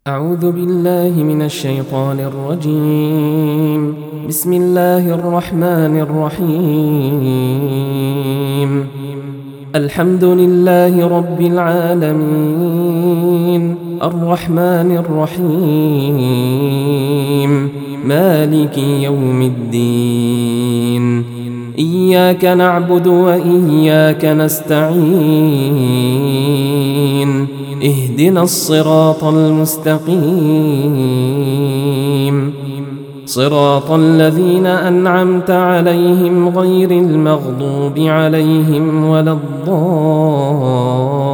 أعوذ بالله من الشيطان الرجيم. بسم الله الرحمن الرحيم. الحمد لله رب العالمين، الرحمن الرحيم، مالك يوم الدين. إياك نعبد وإياك نستعين. اهدنا الصراط المستقيم، صراط الذين أنعمت عليهم غير المغضوب عليهم ولا الضالين.